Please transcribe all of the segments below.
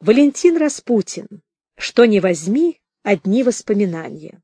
Валентин Распутин. Что ни возьми, одни воспоминания.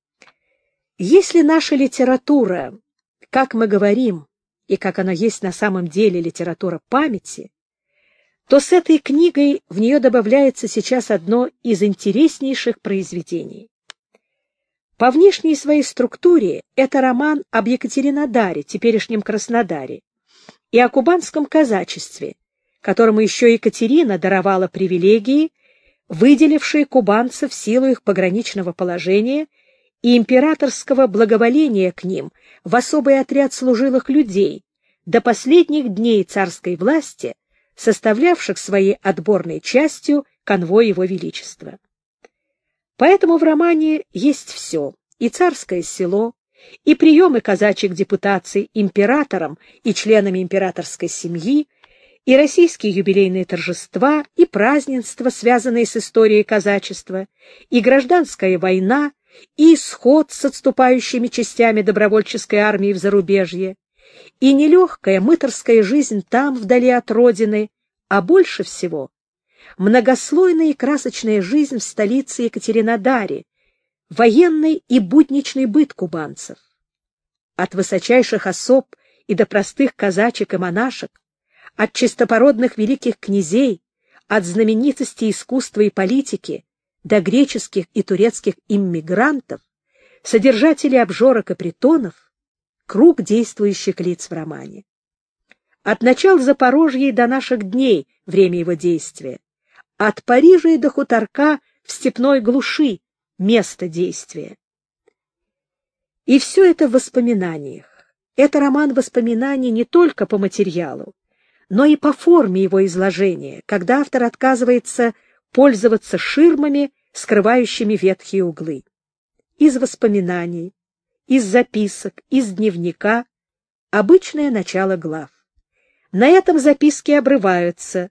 Если наша литература, как мы говорим, и как она есть на самом деле литература памяти, то с этой книгой в нее добавляется сейчас одно из интереснейших произведений. По внешней своей структуре это роман об Екатеринодаре, теперешнем Краснодаре, и о кубанском казачестве, которому еще Екатерина даровала привилегии, выделившие кубанцев в силу их пограничного положения и императорского благоволения к ним в особый отряд служилых людей, до последних дней царской власти, составлявших своей отборной частью конвой его величества. Поэтому в романе есть все: и царское село, и приемы казачьих депутаций императором и членами императорской семьи, и российские юбилейные торжества, и празднества, связанные с историей казачества, и гражданская война, и исход с отступающими частями добровольческой армии в зарубежье, и нелегкая мытарская жизнь там, вдали от родины, а больше всего многослойная и красочная жизнь в столице Екатеринодаре, военный и будничный быт кубанцев. От высочайших особ и до простых казачек и монашек, от чистопородных великих князей, от знаменитостей искусства и политики до греческих и турецких иммигрантов, содержателей обжорок и притонов, круг действующих лиц в романе. От начала Запорожья до наших дней время его действия, от Парижа и до хуторка в степной глуши место действия. И все это в воспоминаниях. Это роман воспоминаний не только по материалу, но и по форме его изложения, когда автор отказывается пользоваться ширмами, скрывающими ветхие углы. Из воспоминаний, из записок, из дневника — обычное начало глав. На этом записки обрываются,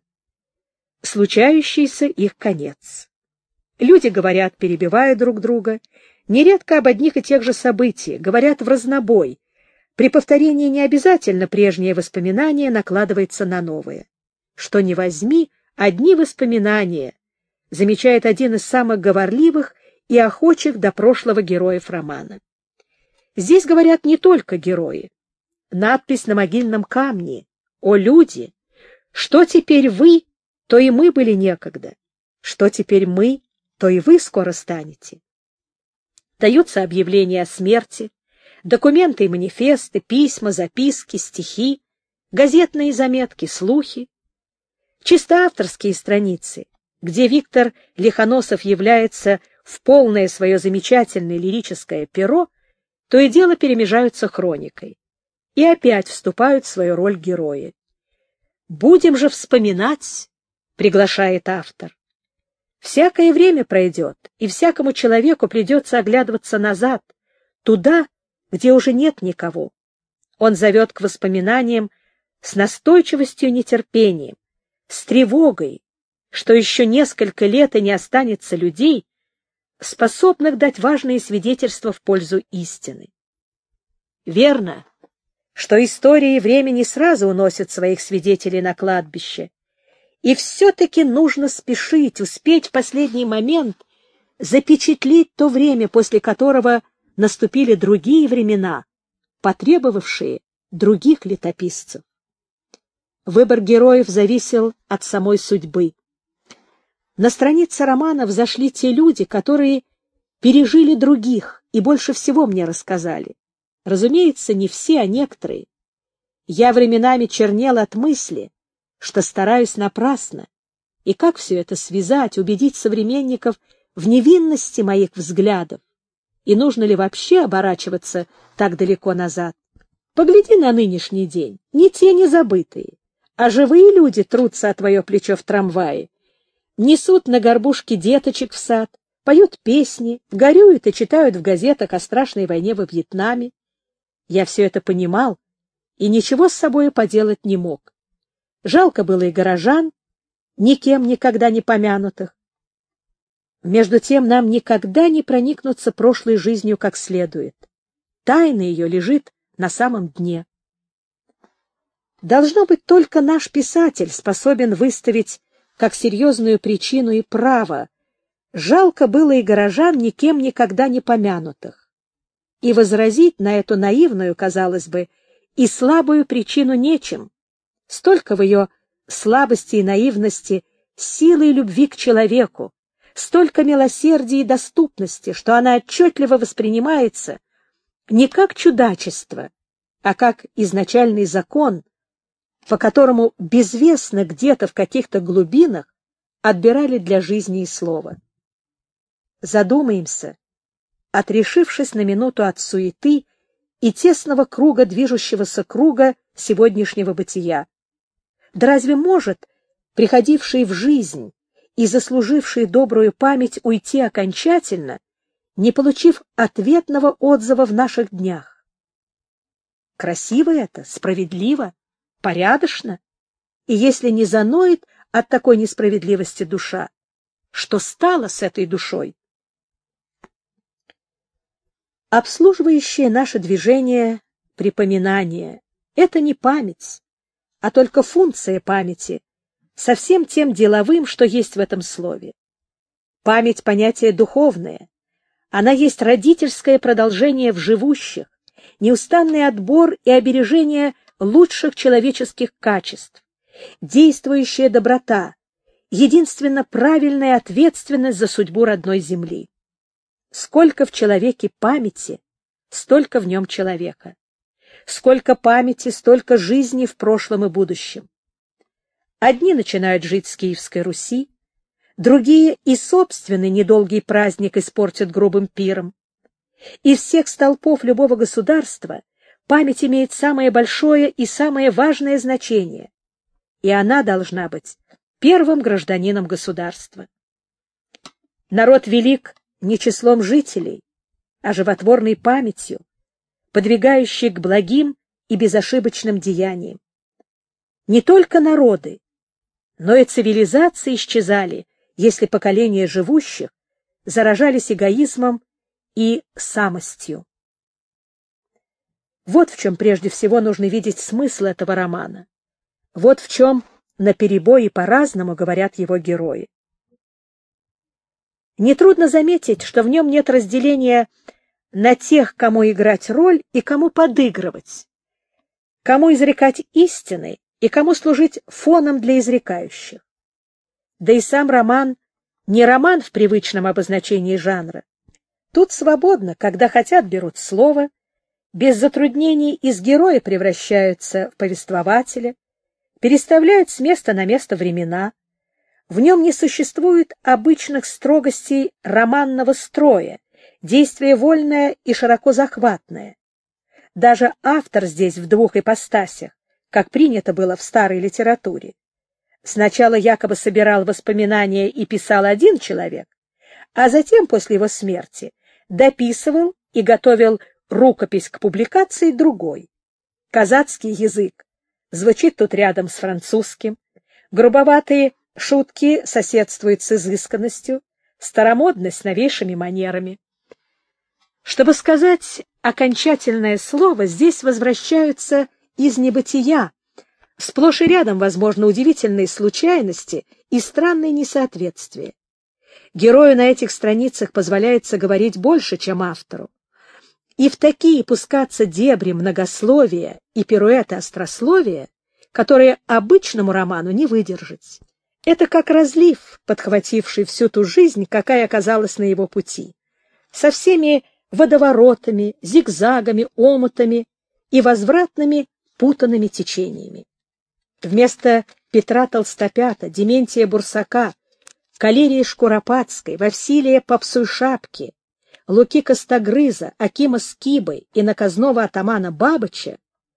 случающийся их конец. Люди говорят, перебивая друг друга, нередко об одних и тех же событиях, говорят вразнобой. При повторении не обязательно прежнее воспоминание накладывается на новое. Что ни возьми, одни воспоминания, замечает один из самых говорливых и охочих до прошлого героев романа. Здесь говорят не только герои. Надпись на могильном камне: «О люди! Что теперь вы, то и мы были некогда. Что теперь мы, то и вы скоро станете». Даются объявления о смерти, документы и манифесты, письма, записки, стихи, газетные заметки, слухи. Чисто авторские страницы, где Виктор Лихоносов является в полное свое замечательное лирическое перо, то и дело перемежаются хроникой. И опять вступают в свою роль герои. «Будем же вспоминать», — приглашает автор. Всякое время пройдет, и всякому человеку придется оглядываться назад, туда, где уже нет никого. Он зовет к воспоминаниям с настойчивостью и нетерпением, с тревогой, что еще несколько лет и не останется людей, способных дать важные свидетельства в пользу истины. Верно, что история и время не сразу уносят своих свидетелей на кладбище, и все-таки нужно спешить, успеть в последний момент запечатлеть то время, после которого наступили другие времена, потребовавшие других летописцев. Выбор героев зависел от самой судьбы. На странице романа взошли те люди, которые пережили других и больше всего мне рассказали. Разумеется, не все, а некоторые. Я временами чернел от мысли, что стараюсь напрасно, и как все это связать, убедить современников в невинности моих взглядов, и нужно ли вообще оборачиваться так далеко назад. Погляди на нынешний день, не те не забытые, а живые люди трутся о твое плечо в трамвае, несут на горбушке деточек в сад, поют песни, горюют и читают в газетах о страшной войне во Вьетнаме. Я все это понимал и ничего с собой поделать не мог. Жалко было и горожан, никем никогда не помянутых. Между тем нам никогда не проникнуться прошлой жизнью как следует. Тайна ее лежит на самом дне. Должно быть, только наш писатель способен выставить как серьезную причину и право, жалко было и горожан, никем никогда не помянутых. И возразить на эту наивную, казалось бы, и слабую причину нечем. Столько в ее слабости и наивности силы и любви к человеку, столько милосердия и доступности, что она отчетливо воспринимается не как чудачество, а как изначальный закон, по которому безвестно где-то в каких-то глубинах отбирали для жизни и слова. Задумаемся, отрешившись на минуту от суеты и тесного круга движущегося круга сегодняшнего бытия. Да разве может приходивший в жизнь и заслуживший добрую память уйти окончательно, не получив ответного отзыва в наших днях? Красиво это, справедливо, порядочно, и если не заноет от такой несправедливости душа, что стало с этой душой? Обслуживающее наше движение припоминание — это не память, а только функция памяти, со всем тем деловым, что есть в этом слове. Память — понятие духовное, она есть родительское продолжение в живущих, неустанный отбор и обережение лучших человеческих качеств, действующая доброта, единственно правильная ответственность за судьбу родной земли. Сколько в человеке памяти, столько в нем человека. Сколько памяти, столько жизни в прошлом и будущем. Одни начинают жить с Киевской Руси, другие и собственный недолгий праздник испортят грубым пиром. Из всех столпов любого государства память имеет самое большое и самое важное значение, и она должна быть первым гражданином государства. Народ велик не числом жителей, а животворной памятью, подвигающей к благим и безошибочным деяниям. Не только народы, но и цивилизации исчезали, если поколения живущих заражались эгоизмом и самостью. Вот в чем прежде всего нужно видеть смысл этого романа. Вот в чем наперебой и по-разному говорят его герои. Нетрудно заметить, что в нем нет разделения на тех, кому играть роль и кому подыгрывать, кому изрекать истины и кому служить фоном для изрекающих. Да и сам роман не роман в привычном обозначении жанра. Тут свободно, когда хотят, берут слово, без затруднений из героя превращаются в повествователя, переставляют с места на место времена. В нем не существует обычных строгостей романного строя, действие вольное и широко захватное. Даже автор здесь в двух ипостасях, как принято было в старой литературе. Сначала якобы собирал воспоминания и писал один человек, а затем, после его смерти, дописывал и готовил рукопись к публикации другой. Казацкий язык звучит тут рядом с французским, грубоватые шутки соседствуют с изысканностью, старомодность с новейшими манерами. Чтобы сказать окончательное слово, здесь возвращаются из небытия, сплошь и рядом, возможно, удивительные случайности и странные несоответствия. Герою на этих страницах позволяется говорить больше, чем автору. И в такие пускаться дебри многословия и пируэты острословия, которые обычному роману не выдержать. Это как разлив, подхвативший всю ту жизнь, какая оказалась на его пути, со всеми водоворотами, зигзагами, омутами и возвратными путанными течениями. Вместо Петра Толстопята, Дементия Бурсака, Калерии Шкуропадской, Василия Попсуй-Шапки, Луки Костогрыза, Акима Скибы и наказного атамана Бабыча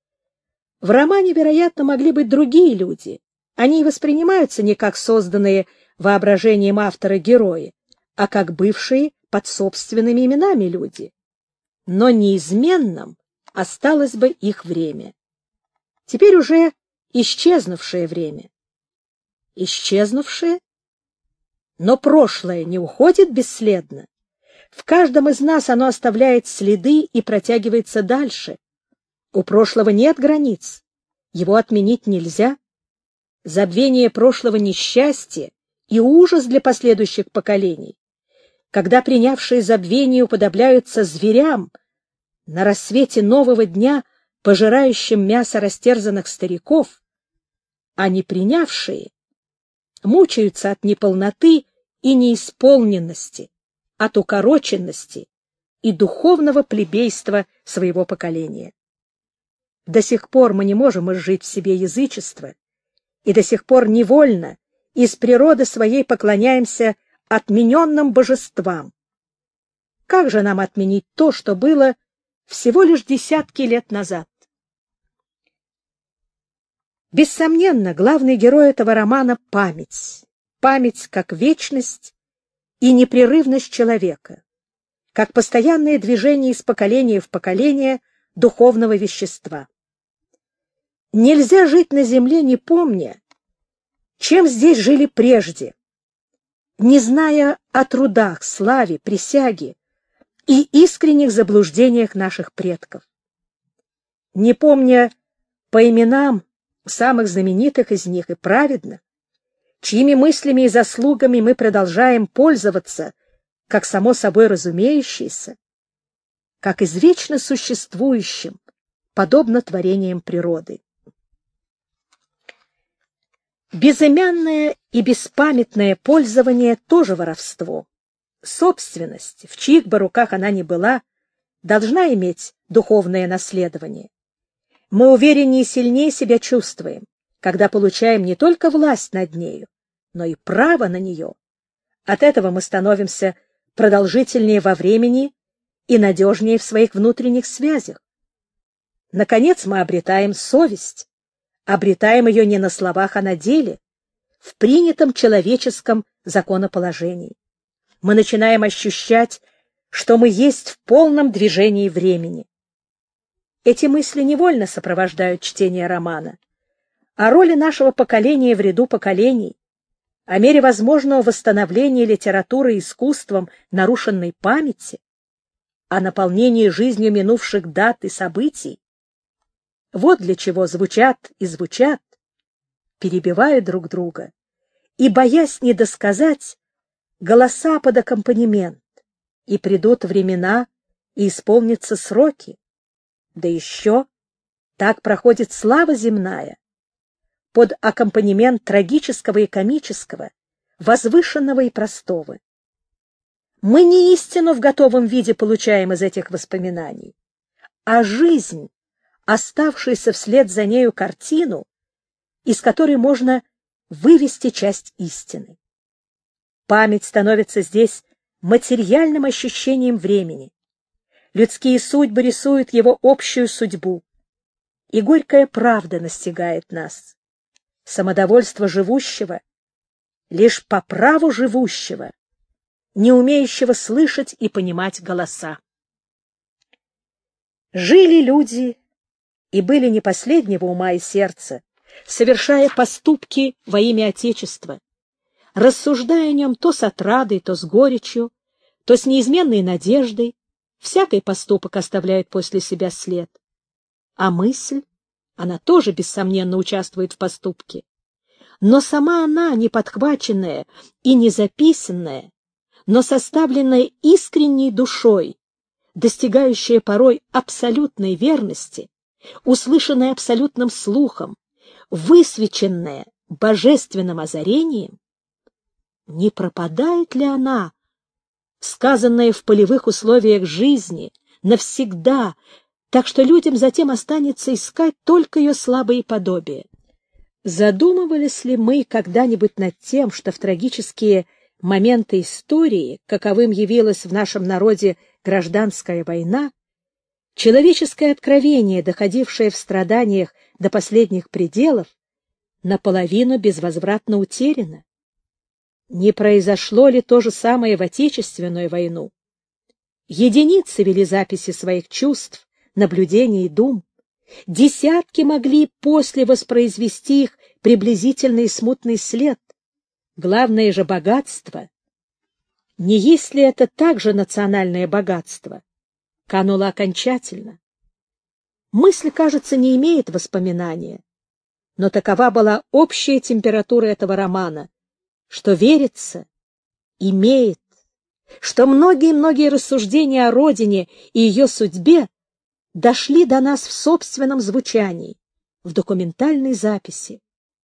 в романе, вероятно, могли быть другие люди. Они и воспринимаются не как созданные воображением автора герои, а как бывшие под собственными именами люди. Но неизменным осталось бы их время. Теперь уже исчезнувшее время. Исчезнувшее? Но прошлое не уходит бесследно. В каждом из нас оно оставляет следы и протягивается дальше. У прошлого нет границ. Его отменить нельзя. забвение прошлого несчастья и ужас для последующих поколений, когда принявшие забвение уподобляются зверям, на рассвете нового дня, пожирающим мясо растерзанных стариков, а не принявшие мучаются от неполноты и неисполненности, от укороченности и духовного плебейства своего поколения. До сих пор мы не можем изжить в себе язычество, и до сих пор невольно из природы своей поклоняемся отмененным божествам. Как же нам отменить то, что было всего лишь десятки лет назад? Бессомненно, главный герой этого романа — память. Память как вечность и непрерывность человека, как постоянное движение из поколения в поколение духовного вещества. Нельзя жить на земле, не помня, чем здесь жили прежде, не зная о трудах, славе, присяге и искренних заблуждениях наших предков. Не помня по именам самых знаменитых из них и праведных, чьими мыслями и заслугами мы продолжаем пользоваться, как само собой разумеющееся, как извечно существующим, подобно творениям природы. Безымянное и беспамятное пользование тоже воровство. Собственность, в чьих бы руках она ни была, должна иметь духовное наследование. Мы увереннее и сильнее себя чувствуем, когда получаем не только власть над нею, но и право на нее. От этого мы становимся продолжительнее во времени и надежнее в своих внутренних связях. Наконец мы обретаем совесть, обретаем ее не на словах, а на деле, в принятом человеческом законоположении. Мы начинаем ощущать, что мы есть в полном движении времени. Эти мысли невольно сопровождают чтение романа. О роли нашего поколения в ряду поколений, о мере возможного восстановления литературы и искусством нарушенной памяти, о наполнении жизнью минувших дат и событий. Вот для чего звучат и звучат, перебивая друг друга, и, боясь недосказать, голоса под аккомпанемент, и придут времена, и исполнятся сроки. Да еще так проходит слава земная, под аккомпанемент трагического и комического, возвышенного и простого. Мы не истину в готовом виде получаем из этих воспоминаний, а жизнь, оставшуюся вслед за нею картину, из которой можно вывести часть истины. Память становится здесь материальным ощущением времени. Людские судьбы рисуют его общую судьбу, и горькая правда настигает нас. Самодовольство живущего лишь по праву живущего, не умеющего слышать и понимать голоса. Жили люди и были не последнего ума и сердца, совершая поступки во имя Отечества, рассуждая о нем то с отрадой, то с горечью, то с неизменной надеждой. Всякий поступок оставляет после себя след. А мысль, она тоже, бессомненно, участвует в поступке. Но сама она, не подхваченная и не записанная, но составленная искренней душой, достигающая порой абсолютной верности, услышанная абсолютным слухом, высвеченная божественным озарением, не пропадает ли она, сказанная в полевых условиях жизни, навсегда, так что людям затем останется искать только ее слабые подобия? Задумывались ли мы когда-нибудь над тем, что в трагические моменты истории, каковым явилась в нашем народе гражданская война, человеческое откровение, доходившее в страданиях до последних пределов, наполовину безвозвратно утеряно? Не произошло ли то же самое в Отечественную войну? Единицы вели записи своих чувств, наблюдений и дум. Десятки могли после воспроизвести их приблизительный смутный след. Главное же богатство. Не есть ли это также национальное богатство? Кануло окончательно. Мысль, кажется, не имеет воспоминания, но такова была общая температура этого романа, что верится, имеет, что многие-многие рассуждения о родине и ее судьбе дошли до нас в собственном звучании, в документальной записи.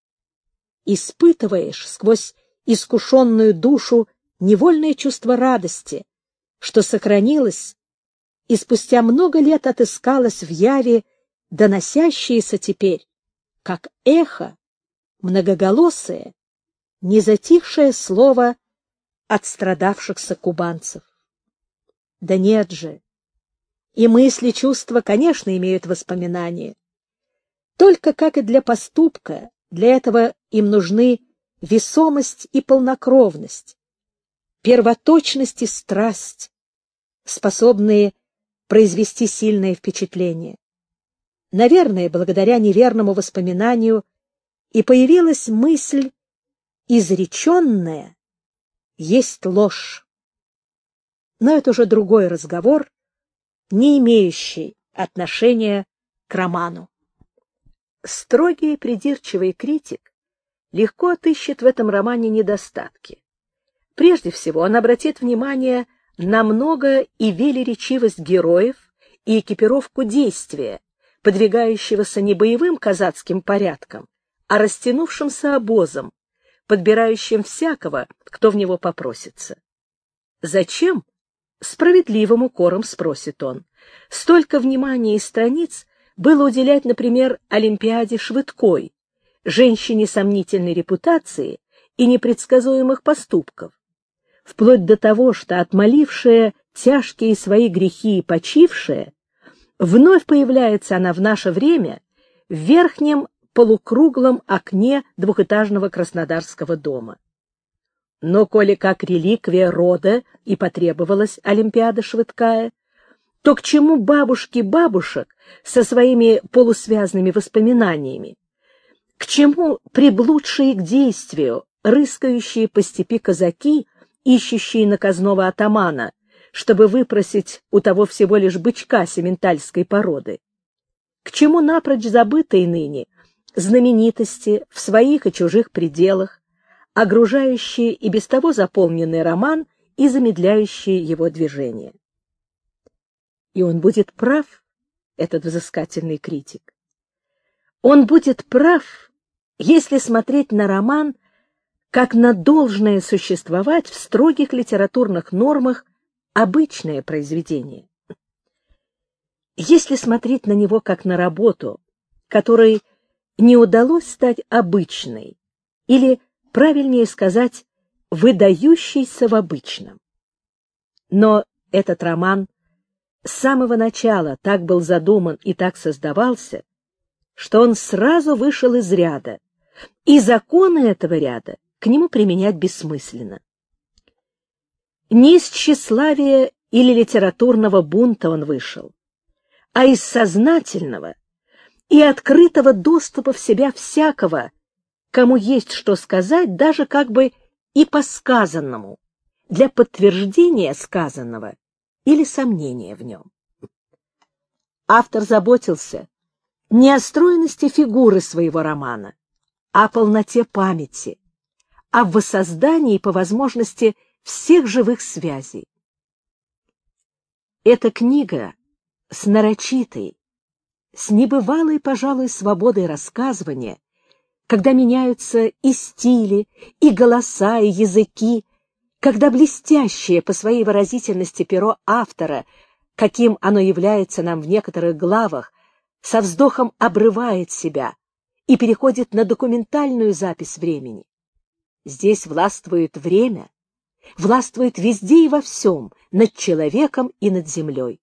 Испытываешь сквозь искушенную душу невольное чувство радости, что сохранилось и спустя много лет отыскалось в яве, доносящееся теперь, как эхо, многоголосое, незатихшее слово отстрадавшихся кубанцев. Да нет же, и мысли, чувства, конечно, имеют воспоминания. Только, как и для поступка, для этого им нужны весомость и полнокровность, первоточность и страсть, способные произвести сильное впечатление. Наверное, благодаря неверному воспоминанию и появилась мысль «изреченная есть ложь». Но это уже другой разговор, не имеющий отношения к роману. Строгий и придирчивый критик легко отыщет в этом романе недостатки. Прежде всего, он обратит внимание на много и велеречивость героев и экипировку действия, подвигающегося не боевым казацким порядком, а растянувшимся обозом, подбирающим всякого, кто в него попросится. Зачем? Справедливым укором спросит он. Столько внимания и страниц было уделять, например, Олимпиаде Швыдкой, женщине сомнительной репутации и непредсказуемых поступков, вплоть до того, что отмолившая тяжкие свои грехи и почившая, вновь появляется она в наше время в верхнем полукруглом окне двухэтажного краснодарского дома. Но коли как реликвия рода и потребовалась Олимпиада Швыдкая, то к чему бабушки бабушек со своими полусвязными воспоминаниями? К чему приблудшие к действию, рыскающие по степи казаки, ищущие наказного атамана, чтобы выпросить у того всего лишь бычка сементальской породы? К чему напрочь забытые ныне знаменитости в своих и чужих пределах, огружающие и без того заполненный роман и замедляющие его движение? И он будет прав, этот взыскательный критик. Он будет прав, если смотреть на роман как на должное существовать в строгих литературных нормах обычное произведение. Если смотреть на него как на работу, которой не удалось стать обычной, или, правильнее сказать, выдающейся в обычном. Но этот роман с самого начала так был задуман и так создавался, что он сразу вышел из ряда, и законы этого ряда к нему применять бессмысленно. Не из тщеславия или литературного бунта он вышел, а из сознательного и открытого доступа в себя всякого, кому есть что сказать, даже как бы и по сказанному, для подтверждения сказанного или сомнения в нем. Автор заботился не о стройности фигуры своего романа, а о полноте памяти, о воссоздании по возможности всех живых связей. Эта книга с нарочитой, с небывалой, пожалуй, свободой рассказывания, когда меняются и стили, и голоса, и языки, когда блестящее по своей выразительности перо автора, каким оно является нам в некоторых главах, со вздохом обрывает себя и переходит на документальную запись времени. Здесь властвует время, властвует везде и во всем, над человеком и над землей.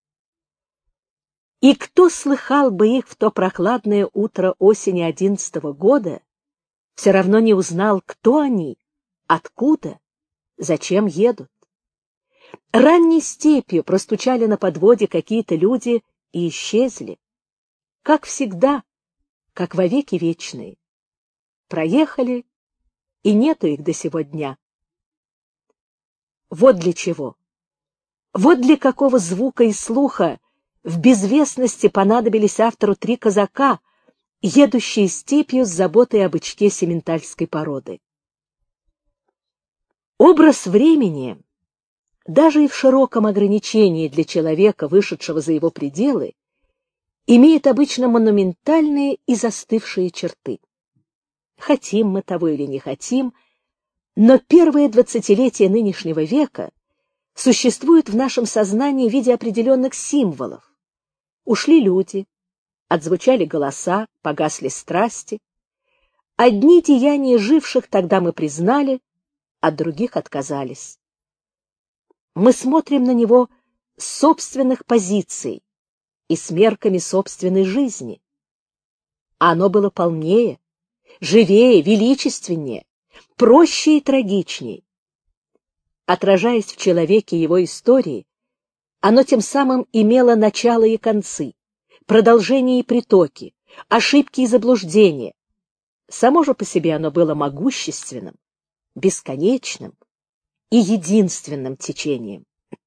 И кто слыхал бы их в то прохладное утро осени 11-го года, все равно не узнал, кто они, откуда, зачем едут. Ранней степью простучали на подводе какие-то люди и исчезли. Как всегда, как во веки вечные. Проехали, и нету их до сего дня. Вот для чего. Вот для какого звука и слуха в безвестности понадобились автору 3 казака, едущие степью с заботой об бычке сементальской породы. Образ времени, даже и в широком ограничении для человека, вышедшего за его пределы, имеет обычно монументальные и застывшие черты. Хотим мы того или не хотим, но первые 20-летия нынешнего века существуют в нашем сознании в виде определенных символов. Ушли люди, отзвучали голоса, погасли страсти. Одни деяния живших тогда мы признали, от других отказались. Мы смотрим на него с собственных позиций и с мерками собственной жизни. А оно было полнее, живее, величественнее, проще и трагичней. Отражаясь в человеке его истории, оно тем самым имело начало и концы, продолжение и притоки, ошибки и заблуждения. Само же по себе оно было могущественным, бесконечным и единственным течением.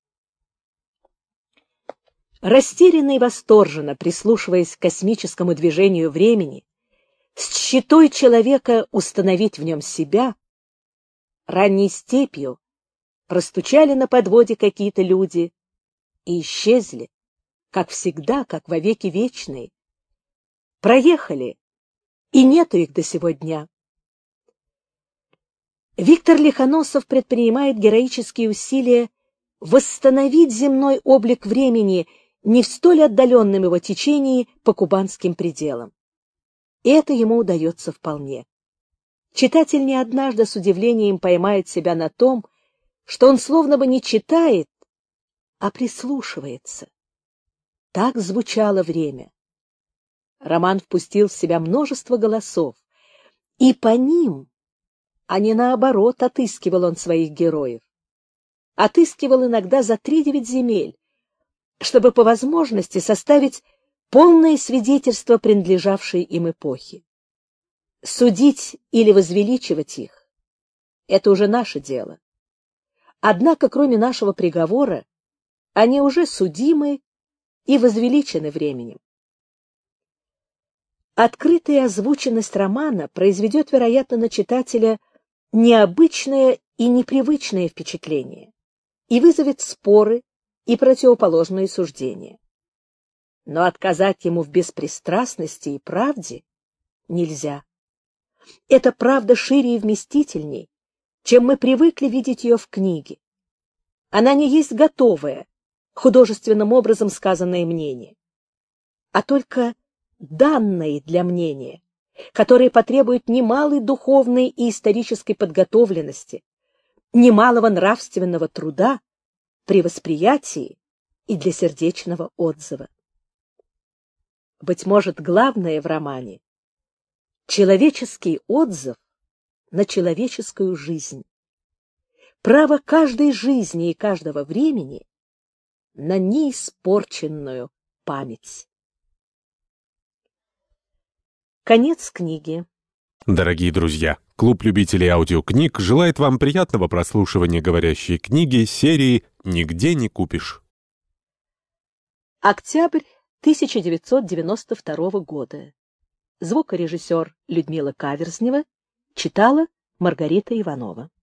Растерянно и восторженно прислушиваясь к космическому движению времени, с тщетой человека установить в нем себя, ранней степью простучали на подводе какие-то люди и исчезли, как всегда, как во веки вечные. Проехали, и нету их до сего дня. Виктор Лихоносов предпринимает героические усилия восстановить земной облик времени не в столь отдаленном его течении по кубанским пределам. И это ему удается вполне. Читатель не однажды с удивлением поймает себя на том, что он словно бы не читает, а прислушивается. Так звучало время. Роман впустил в себя множество голосов, и по ним, а не наоборот, отыскивал он своих героев. Отыскивал иногда за 3-9 земель, чтобы по возможности составить полное свидетельство принадлежавшей им эпохи. Судить или возвеличивать их — это уже наше дело. Однако, кроме нашего приговора, они уже судимы и возвеличены временем. Открытая озвученность романа произведет, вероятно, на читателя необычное и непривычное впечатление и вызовет споры и противоположные суждения. Но отказать ему в беспристрастности и правде нельзя. Эта правда шире и вместительней, чем мы привыкли видеть ее в книге. Она не есть готовое, художественным образом сказанное мнение, а только данные для мнения, которые потребуют немалой духовной и исторической подготовленности, немалого нравственного труда при восприятии и для сердечного отзыва. Быть может, главное в романе — человеческий отзыв на человеческую жизнь, право каждой жизни и каждого времени на неиспорченную память. Конец книги. Дорогие друзья, клуб любителей аудиокниг желает вам приятного прослушивания говорящей книги серии «Нигде не купишь». Октябрь 1992 года. Звукорежиссер Людмила Каверзнева читала Маргарита Иванова.